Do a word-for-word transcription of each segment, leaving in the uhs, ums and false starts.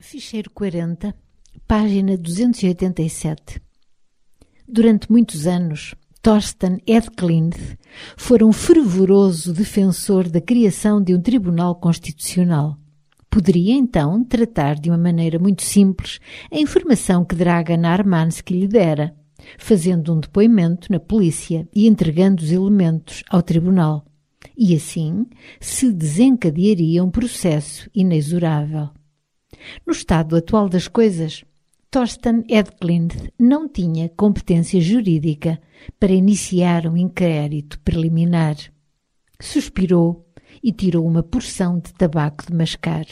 Ficheiro quarenta, página duzentos e oitenta e sete. Durante muitos anos, Thorsten Edklint fora um fervoroso defensor da criação de um tribunal constitucional. Poderia, então, tratar de uma maneira muito simples a informação que Dragan Armansky lhe dera, fazendo um depoimento na polícia e entregando os elementos ao tribunal. E assim se desencadearia um processo inexorável. No estado atual das coisas, Thorsten Edklint não tinha competência jurídica para iniciar um inquérito preliminar. Suspirou e tirou uma porção de tabaco de mascar.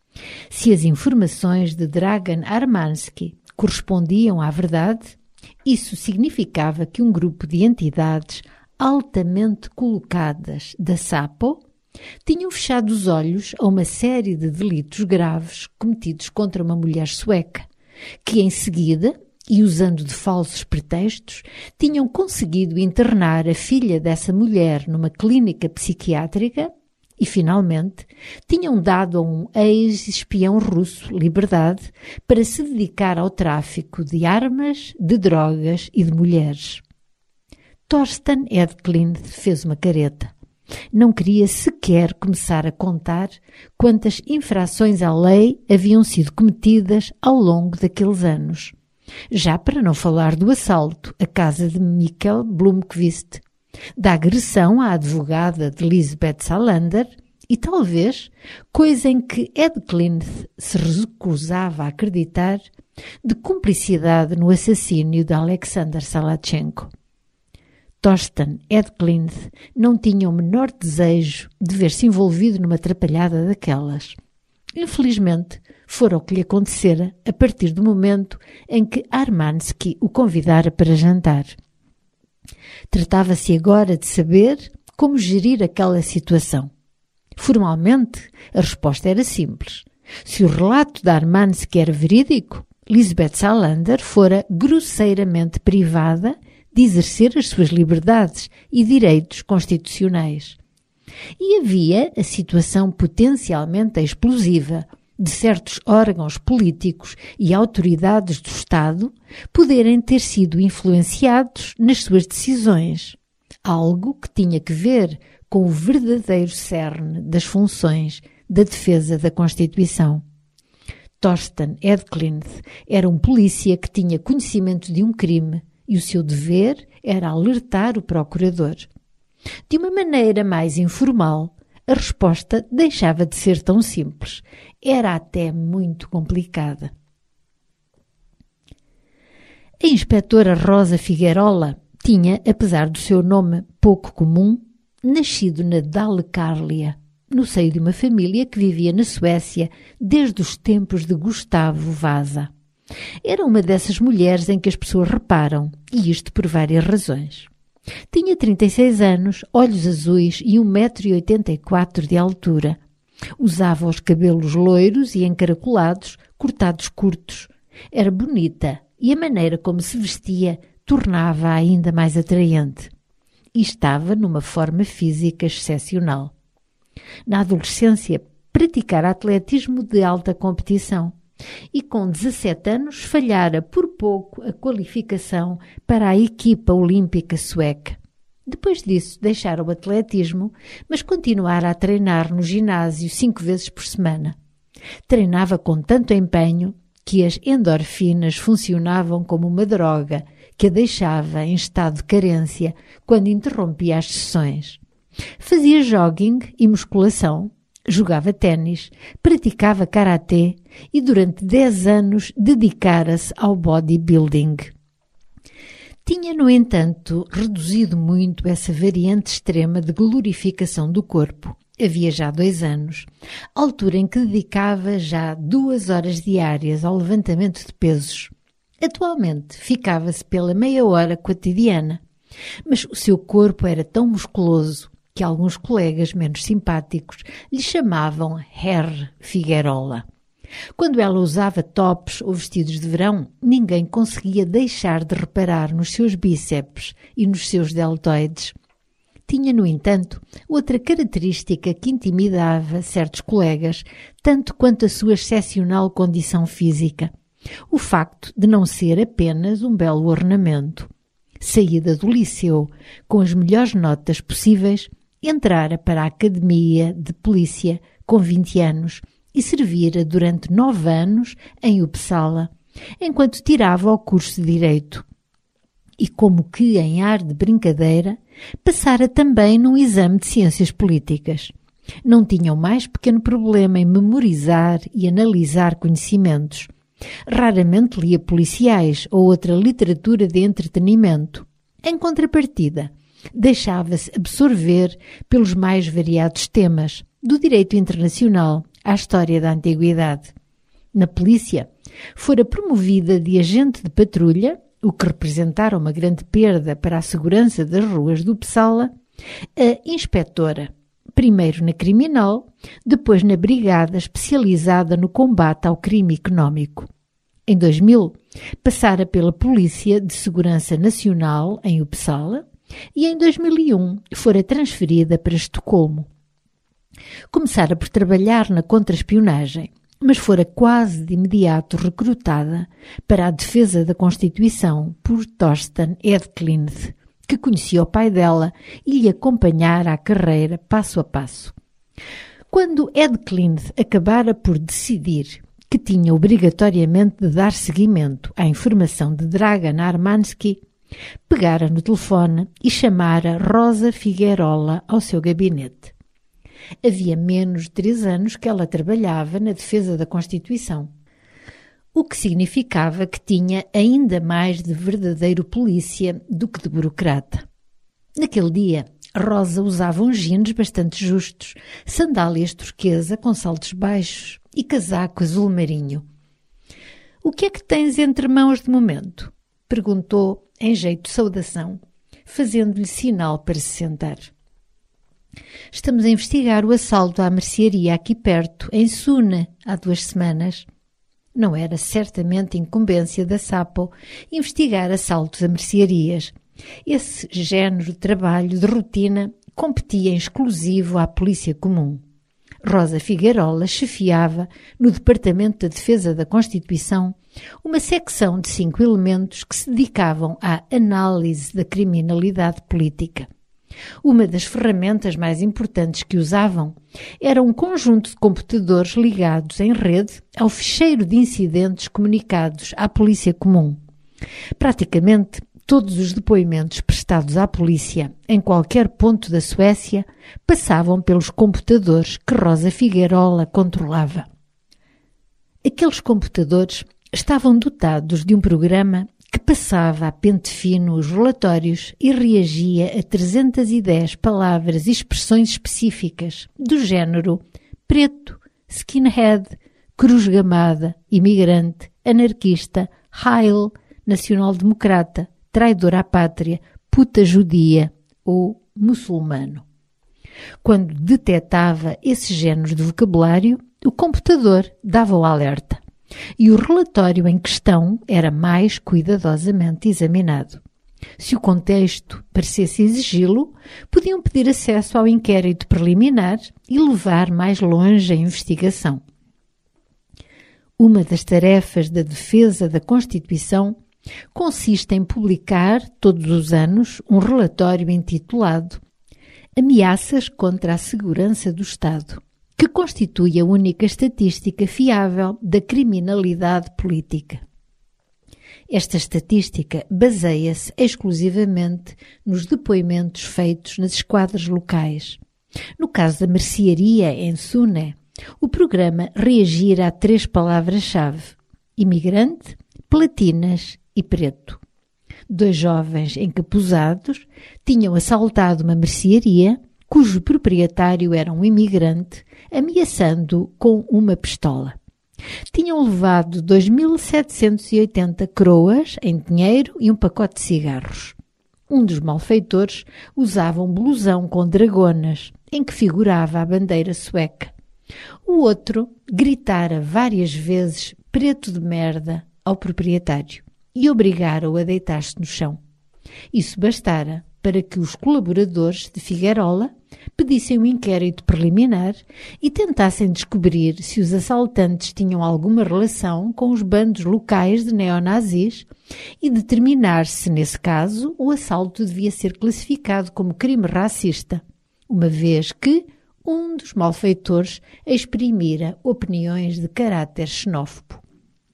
Se as informações de Dragan Armansky correspondiam à verdade, isso significava que um grupo de entidades altamente colocadas da SAPO tinham fechado os olhos a uma série de delitos graves cometidos contra uma mulher sueca, que em seguida, e usando de falsos pretextos, tinham conseguido internar a filha dessa mulher numa clínica psiquiátrica e, finalmente, tinham dado a um ex-espião russo liberdade para se dedicar ao tráfico de armas, de drogas e de mulheres. Thorsten Edklint fez uma careta. Não queria sequer começar a contar quantas infrações à lei haviam sido cometidas ao longo daqueles anos. Já para não falar do assalto à casa de Mikkel Blomqvist, da agressão à advogada de Lisbeth Salander e, talvez, coisa em que Edklint se recusava a acreditar, de cumplicidade no assassínio de Alexander Salachenko. Thorsten Edklint não tinha o menor desejo de ver-se envolvido numa atrapalhada daquelas. Infelizmente, fora o que lhe acontecera a partir do momento em que Armansky o convidara para jantar. Tratava-se agora de saber como gerir aquela situação. Formalmente, a resposta era simples. Se o relato de Armansky era verídico, Lisbeth Salander fora grosseiramente privada de exercer as suas liberdades e direitos constitucionais. E havia a situação potencialmente explosiva de certos órgãos políticos e autoridades do Estado poderem ter sido influenciados nas suas decisões, algo que tinha que ver com o verdadeiro cerne das funções da defesa da Constituição. Thorsten Edklint era um polícia que tinha conhecimento de um crime e o seu dever era alertar o procurador. De uma maneira mais informal, a resposta deixava de ser tão simples. Era até muito complicada. A inspetora Rosa Figuerola tinha, apesar do seu nome pouco comum, nascido na Dalecarlia, no seio de uma família que vivia na Suécia desde os tempos de Gustavo Vasa. Era uma dessas mulheres em que as pessoas reparam, e isto por várias razões. Tinha trinta e seis anos, olhos azuis e um metro e oitenta e quatro de altura. Usava os cabelos loiros e encaracolados, cortados curtos. Era bonita e a maneira como se vestia tornava-a ainda mais atraente. E estava numa forma física excepcional. Na adolescência, praticara atletismo de alta competição. E com dezassete anos falhara por pouco a qualificação para a equipa olímpica sueca. Depois disso deixara o atletismo, mas continuara a treinar no ginásio cinco vezes por semana. Treinava com tanto empenho que as endorfinas funcionavam como uma droga que a deixava em estado de carência quando interrompia as sessões. Fazia jogging e musculação, jogava ténis, praticava karatê e durante dez anos dedicara-se ao bodybuilding. Tinha, no entanto, reduzido muito essa variante extrema de glorificação do corpo. Havia já dois anos, altura em que dedicava já duas horas diárias ao levantamento de pesos. Atualmente ficava-se pela meia hora cotidiana, mas o seu corpo era tão musculoso que alguns colegas menos simpáticos lhe chamavam Herr Figuerola. Quando ela usava tops ou vestidos de verão, ninguém conseguia deixar de reparar nos seus bíceps e nos seus deltoides. tinha, no entanto, outra característica que intimidava certos colegas, tanto quanto a sua excepcional condição física: o facto de não ser apenas um belo ornamento. Saída do liceu com as melhores notas possíveis, entrara para a Academia de Polícia com vinte anos e servira durante nove anos em Uppsala, enquanto tirava o curso de Direito. E como que em ar de brincadeira, passara também num exame de Ciências Políticas. Não tinha o mais pequeno problema em memorizar e analisar conhecimentos. Raramente lia policiais ou outra literatura de entretenimento. Em contrapartida, deixava-se absorver pelos mais variados temas, do direito internacional à história da antiguidade. Na polícia, fora promovida de agente de patrulha, o que representara uma grande perda para a segurança das ruas do Uppsala, a inspetora, primeiro na criminal, depois na brigada especializada no combate ao crime económico. Em dois mil, passara pela Polícia de Segurança Nacional em Uppsala e em dois mil e um fora transferida para Estocolmo. Começara por trabalhar na contra-espionagem, mas fora quase de imediato recrutada para a defesa da Constituição por Thorsten Edklint, que conhecia o pai dela e lhe acompanhara a carreira passo a passo. Quando Edklint acabara por decidir que tinha obrigatoriamente de dar seguimento à informação de Dragan Armansky, pegara no telefone e chamara Rosa Figuerola ao seu gabinete. Havia menos de três anos que ela trabalhava na defesa da Constituição, o que significava que tinha ainda mais de verdadeiro polícia do que de burocrata. Naquele dia, Rosa usava uns jeans bastante justos, sandálias turquesa com saltos baixos e casaco azul marinho. — O que é que tens entre mãos de momento? — perguntou em jeito de saudação, fazendo-lhe sinal para se sentar. — Estamos a investigar o assalto à mercearia aqui perto, em Sune, há duas semanas. Não era certamente incumbência da Sapo investigar assaltos a mercearias. Esse género de trabalho de rotina competia em exclusivo à Polícia Comum. Rosa Figuerola chefiava, no Departamento da Defesa da Constituição, uma secção de cinco elementos que se dedicavam à análise da criminalidade política. Uma das ferramentas mais importantes que usavam era um conjunto de computadores ligados em rede ao ficheiro de incidentes comunicados à Polícia Comum. Praticamente todos os depoimentos prestados à polícia em qualquer ponto da Suécia passavam pelos computadores que Rosa Figuerola controlava. Aqueles computadores estavam dotados de um programa que passava a pente fino os relatórios e reagia a trezentas e dez palavras e expressões específicas do género preto, skinhead, cruz gamada, imigrante, anarquista, Heil, nacional-democrata, traidor à pátria, puta judia ou muçulmano. Quando detectava esses géneros de vocabulário, o computador dava o alerta. E o relatório em questão era mais cuidadosamente examinado. Se o contexto parecesse exigi-lo, podiam pedir acesso ao inquérito preliminar e levar mais longe a investigação. Uma das tarefas da defesa da Constituição consiste em publicar, todos os anos, um relatório intitulado Ameaças contra a Segurança do Estado, que constitui a única estatística fiável da criminalidade política. Esta estatística baseia-se exclusivamente nos depoimentos feitos nas esquadras locais. No caso da mercearia em Sune, o programa reagira a três palavras-chave: imigrante, platinas e preto. Dois jovens encapuzados tinham assaltado uma mercearia cujo proprietário era um imigrante, ameaçando-o com uma pistola. Tinham levado dois mil setecentos e oitenta croas em dinheiro e um pacote de cigarros. Um dos malfeitores usava um blusão com dragonas, em que figurava a bandeira sueca. O outro gritara várias vezes preto de merda ao proprietário e obrigara-o a deitar-se no chão. Isso bastara para que os colaboradores de Figuerola pedissem um inquérito preliminar e tentassem descobrir se os assaltantes tinham alguma relação com os bandos locais de neonazis e determinar se, nesse caso, o assalto devia ser classificado como crime racista, uma vez que um dos malfeitores exprimira opiniões de caráter xenófobo.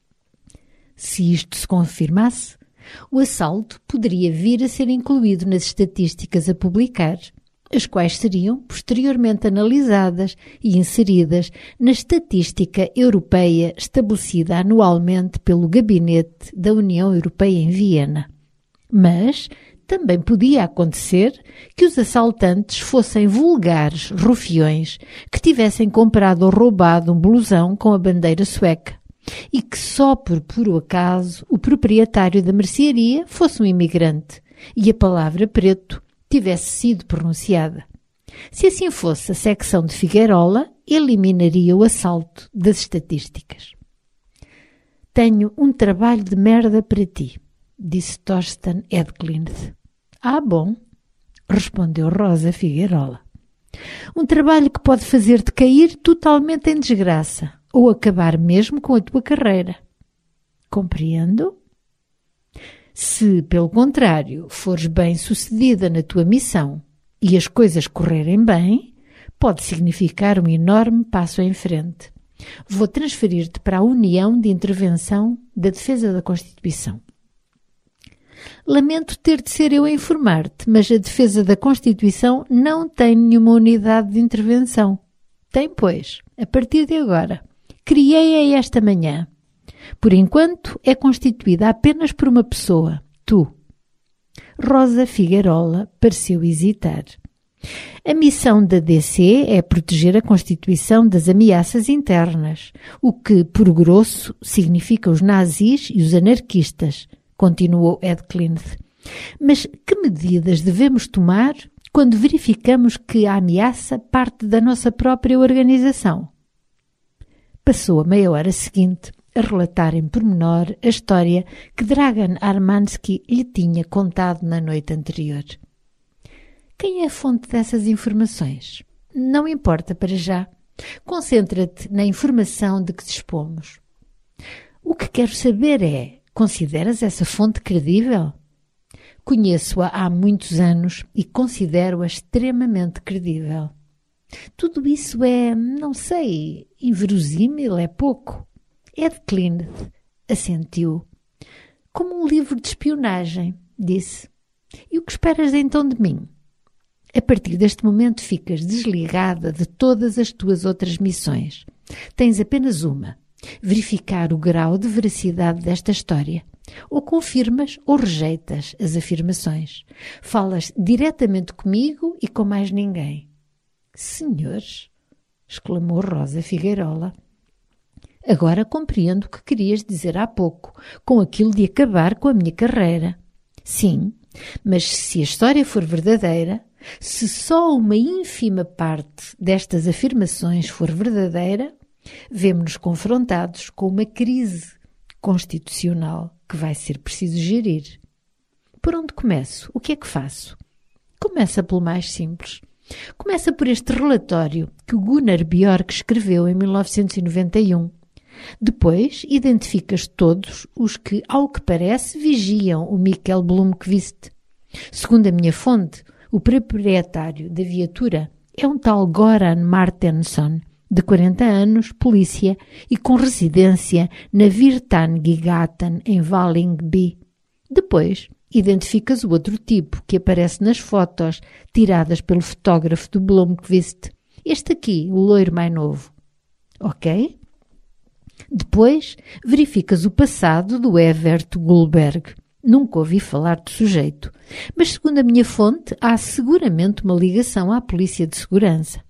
Se isto se confirmasse, o assalto poderia vir a ser incluído nas estatísticas a publicar, as quais seriam posteriormente analisadas e inseridas na estatística europeia estabelecida anualmente pelo Gabinete da União Europeia em Viena. Mas também podia acontecer que os assaltantes fossem vulgares rufiões que tivessem comprado ou roubado um blusão com a bandeira sueca e que só por puro acaso o proprietário da mercearia fosse um imigrante e a palavra preto tivesse sido pronunciada. Se assim fosse, a secção de Figuerola eliminaria o assalto das estatísticas. Tenho um trabalho de merda para ti, disse Thorsten Edklint. Ah, bom, respondeu Rosa Figuerola. Um trabalho que pode fazer-te cair totalmente em desgraça ou acabar mesmo com a tua carreira. Compreendo? Se, pelo contrário, fores bem-sucedida na tua missão e as coisas correrem bem, pode significar um enorme passo em frente. Vou transferir-te para a União de Intervenção da Defesa da Constituição. Lamento ter de ser eu a informar-te, mas a Defesa da Constituição não tem nenhuma unidade de intervenção. Tem, pois, a partir de agora. Criei-a esta manhã. Por enquanto, é constituída apenas por uma pessoa, tu. Rosa Figuerola pareceu hesitar. A missão da D C é proteger a Constituição das ameaças internas, o que, por grosso, significa os nazis e os anarquistas, continuou Edklint. Mas que medidas devemos tomar quando verificamos que a ameaça parte da nossa própria organização? Passou a meia hora seguinte a relatar em pormenor a história que Dragan Armansky lhe tinha contado na noite anterior. Quem é a fonte dessas informações? Não importa para já. Concentra-te na informação de que dispomos. O que quero saber é, consideras essa fonte credível? Conheço-a há muitos anos e considero-a extremamente credível. Tudo isso é, não sei, inverosímil, é pouco. Edklint assentiu. Como um livro de espionagem, disse. E o que esperas então de mim? A partir deste momento ficas desligada de todas as tuas outras missões. Tens apenas uma. Verificar o grau de veracidade desta história. Ou confirmas ou rejeitas as afirmações. Falas diretamente comigo e com mais ninguém. Senhores, exclamou Rosa Figuerola. Agora compreendo o que querias dizer há pouco, com aquilo de acabar com a minha carreira. Sim, mas se a história for verdadeira, se só uma ínfima parte destas afirmações for verdadeira, vemo-nos confrontados com uma crise constitucional que vai ser preciso gerir. Por onde começo? O que é que faço? Começa pelo mais simples. Começa por este relatório que o Gunnar Björk escreveu em mil novecentos e noventa e um. Depois, identificas todos os que, ao que parece, vigiam o Mikkel Blomqvist. Segundo a minha fonte, o proprietário da viatura é um tal Goran Martensson, de quarenta anos, polícia e com residência na Virtangigaten, em Vällingby. Depois, identificas o outro tipo que aparece nas fotos tiradas pelo fotógrafo do Blomqvist. Este aqui, o loiro mais novo. Ok? Depois, verificas o passado do Evert Gullberg. Nunca ouvi falar do sujeito, mas segundo a minha fonte, há seguramente uma ligação à polícia de segurança.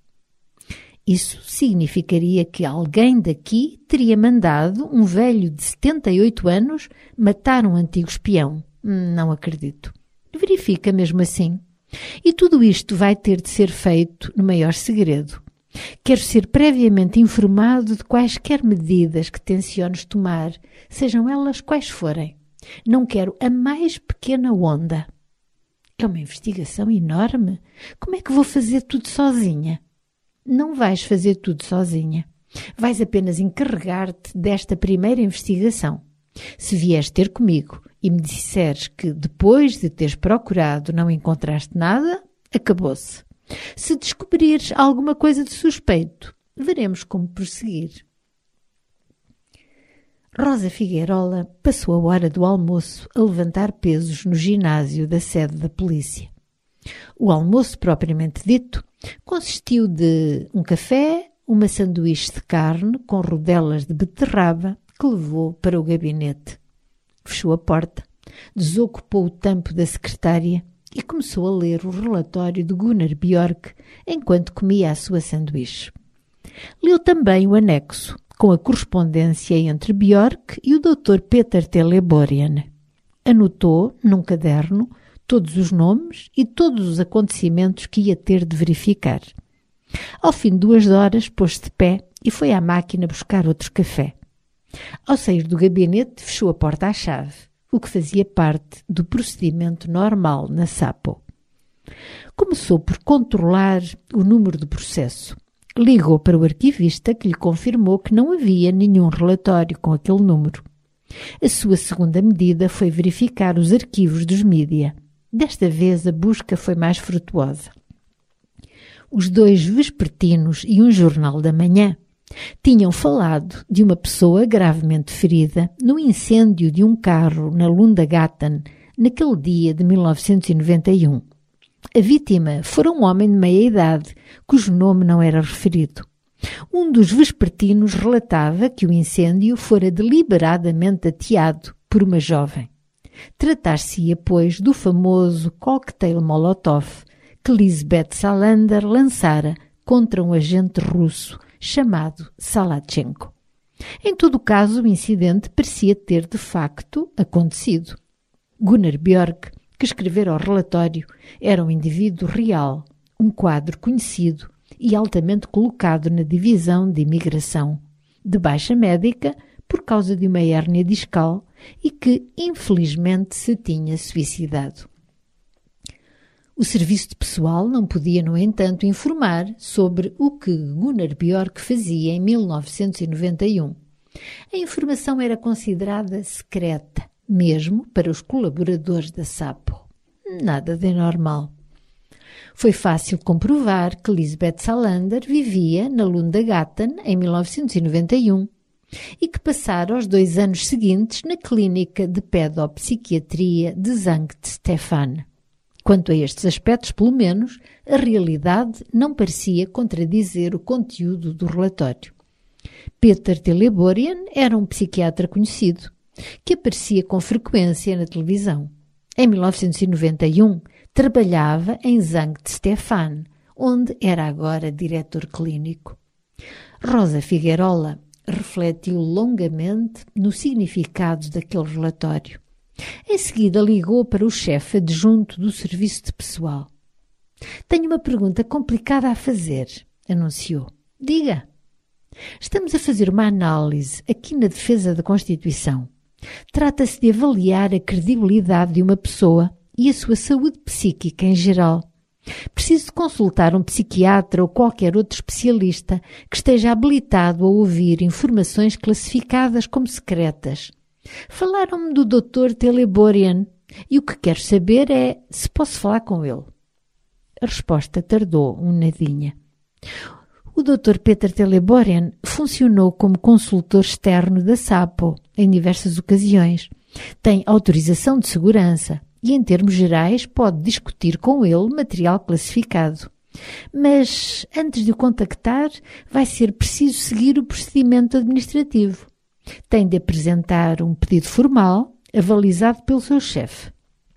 Isso significaria que alguém daqui teria mandado um velho de setenta e oito anos matar um antigo espião. Não acredito. Verifica mesmo assim. E tudo isto vai ter de ser feito no maior segredo. Quero ser previamente informado de quaisquer medidas que tenciones tomar, sejam elas quais forem. Não quero a mais pequena onda. É uma investigação enorme. Como é que vou fazer tudo sozinha? Não vais fazer tudo sozinha. Vais apenas encarregar-te desta primeira investigação. Se vieres ter comigo e me disseres que depois de teres procurado não encontraste nada, acabou-se. Se descobrires alguma coisa de suspeito, veremos como prosseguir. Rosa Figueirola passou a hora do almoço a levantar pesos no ginásio da sede da polícia. O almoço propriamente dito consistiu de um café, uma sanduíche de carne com rodelas de beterraba que levou para o gabinete. Fechou a porta, desocupou o tampo da secretária e começou a ler o relatório de Gunnar Björk enquanto comia a sua sanduíche. Leu também o anexo, com a correspondência entre Björk e o doutor Peter Teleborian. Anotou, num caderno, todos os nomes e todos os acontecimentos que ia ter de verificar. Ao fim de duas horas, pôs-se de pé e foi à máquina buscar outro café. Ao sair do gabinete, fechou a porta à chave, o que fazia parte do procedimento normal na Sapo. Começou por controlar o número do processo. Ligou para o arquivista, que lhe confirmou que não havia nenhum relatório com aquele número. A sua segunda medida foi verificar os arquivos dos mídia. Desta vez a busca foi mais frutuosa. Os dois vespertinos e um jornal da manhã tinham falado de uma pessoa gravemente ferida no incêndio de um carro na Lundagatan naquele dia de mil novecentos e noventa e um. A vítima fora um homem de meia idade, cujo nome não era referido. Um dos vespertinos relatava que o incêndio fora deliberadamente ateado por uma jovem. Tratar-se-ia, pois, do famoso cocktail Molotov que Lisbeth Salander lançara contra um agente russo chamado Salachenko. Em todo o caso, o incidente parecia ter de facto acontecido. Gunnar Björk, que escrevera o relatório, era um indivíduo real, um quadro conhecido e altamente colocado na divisão de imigração, de baixa médica por causa de uma hérnia discal e que, infelizmente, se tinha suicidado. O serviço de pessoal não podia, no entanto, informar sobre o que Gunnar Björk fazia em mil novecentos e noventa e um. A informação era considerada secreta, mesmo para os colaboradores da Sapo. Nada de anormal. Foi fácil comprovar que Lisbeth Salander vivia na Lundagatan em mil novecentos e noventa e um e que passara os dois anos seguintes na clínica de pedopsiquiatria de Sankt Stefan. Quanto a estes aspectos, pelo menos, a realidade não parecia contradizer o conteúdo do relatório. Peter Teleborian era um psiquiatra conhecido, que aparecia com frequência na televisão. Em mil novecentos e noventa e um, trabalhava em Sankt Stefan, onde era agora diretor clínico. Rosa Figueirola refletiu longamente no significado daquele relatório. Em seguida ligou para o chefe adjunto do serviço de pessoal. Tenho uma pergunta complicada a fazer, anunciou. Diga. Estamos a fazer uma análise aqui na defesa da Constituição. Trata-se de avaliar a credibilidade de uma pessoa e a sua saúde psíquica em geral. Preciso de consultar um psiquiatra ou qualquer outro especialista que esteja habilitado a ouvir informações classificadas como secretas. Falaram-me do doutor Teleborian e o que quero saber é se posso falar com ele. A resposta tardou um nadinha. O doutor Peter Teleborian funcionou como consultor externo da Sapo em diversas ocasiões. Tem autorização de segurança e, em termos gerais, pode discutir com ele material classificado. Mas, antes de o contactar, vai ser preciso seguir o procedimento administrativo. Tem de apresentar um pedido formal, avalizado pelo seu chefe.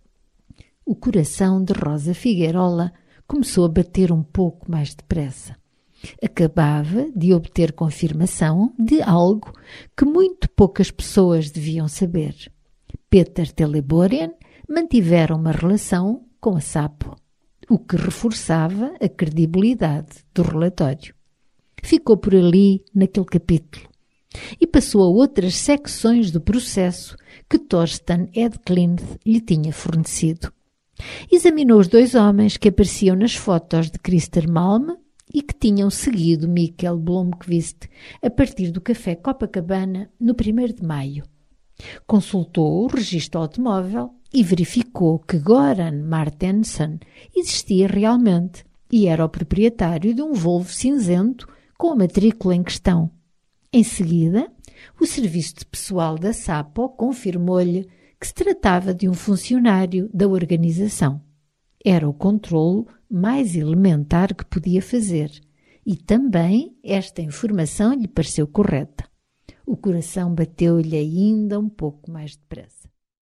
O coração de Rosa Figueirola começou a bater um pouco mais depressa. Acabava de obter confirmação de algo que muito poucas pessoas deviam saber. Peter Teleborian mantivera uma relação com a Sapo, o que reforçava a credibilidade do relatório. Ficou por ali naquele capítulo e passou a outras secções do processo que Thorsten Edklint lhe tinha fornecido. Examinou os dois homens que apareciam nas fotos de Christer Malm e que tinham seguido Mikkel Blomqvist a partir do Café Copacabana no primeiro de maio. Consultou o registro automóvel e verificou que Goran Martensen existia realmente e era o proprietário de um Volvo cinzento com a matrícula em questão. Em seguida, o serviço de pessoal da Sapo confirmou-lhe que se tratava de um funcionário da organização. Era o controlo mais elementar que podia fazer e também esta informação lhe pareceu correta. O coração bateu-lhe ainda um pouco mais depressa.